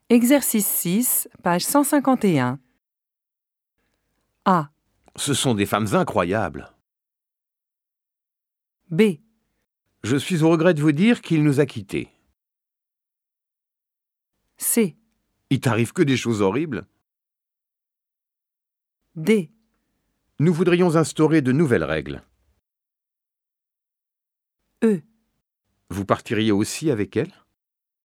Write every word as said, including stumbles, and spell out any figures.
Exercice six, page cent cinquante et un. A. Ce sont des femmes incroyables. B. Je suis au regret de vous dire qu'il nous a quittés. C. Il t'arrive que des choses horribles. D. Nous voudrions instaurer de nouvelles règles. E. Vous partiriez aussi avec elle ?